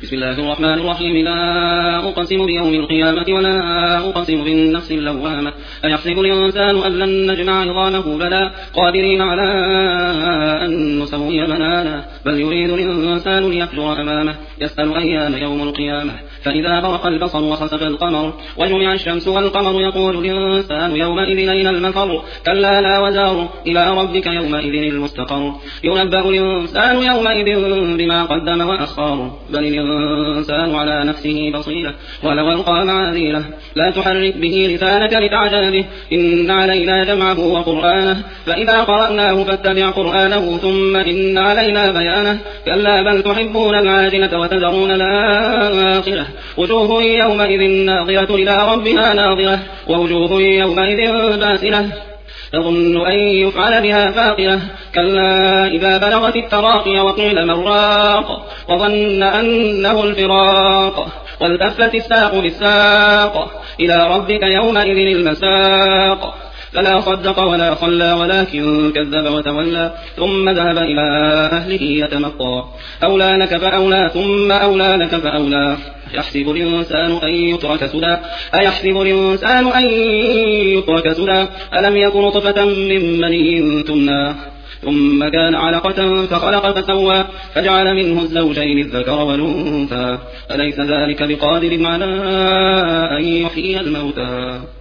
بسم الله الرحمن الرحيم. لا أقسم بيوم القيامة ولا أقسم بالنفس اللوامة. أيحسب الإنسان أن لن نجمع عظامه بلى قادرين على أن نسوي بنانه بل يريد الإنسان ليفجر أمامه يسأل أيان يوم القيامة فإذا برق البصر وخسف القمر وجمع الشمس والقمر يقول الإنسان يومئذ أين المفر كلا لا وزار إلى ربك يومئذ المستقر ينبأ الإنسان يومئذ بما قدم وأخر بل الإنسان على نفسه بصيرة ولو ألقى معاذيره لا تحرك به لسانك لتعجل به إن علينا جمعه وقرآنه فإذا قرأناه فاتبع قرآنه ثم إن علينا بيانه كلا بل تحبون العاجلة وتذرون الآخرة وجوه يومئذ ناظرة إلى ربها ناظرة ووجوه يومئذ باسلة تظن أن يفعل بها فاقرة كلا إذا بلغت التراقي وقيل من راق وظن أنه الفراق والتفت الساق بالساق إلى ربك يومئذ المساق فلا صدق ولا صلى ولكن كذب وتولى ثم ذهب إلى أهله يتمطى أولى لك فأولى ثم أولى لك فأولى يحسب الإنسان أن يترك سدى أيحسب الإنسان أن يترك سدى ألم يكن نطفة من مني تمنى ثم كان علقة فخلق فسوى فجعل منه الزوجين الذكر والأنثى أليس ذلك بقادر على أن يحيي الموتى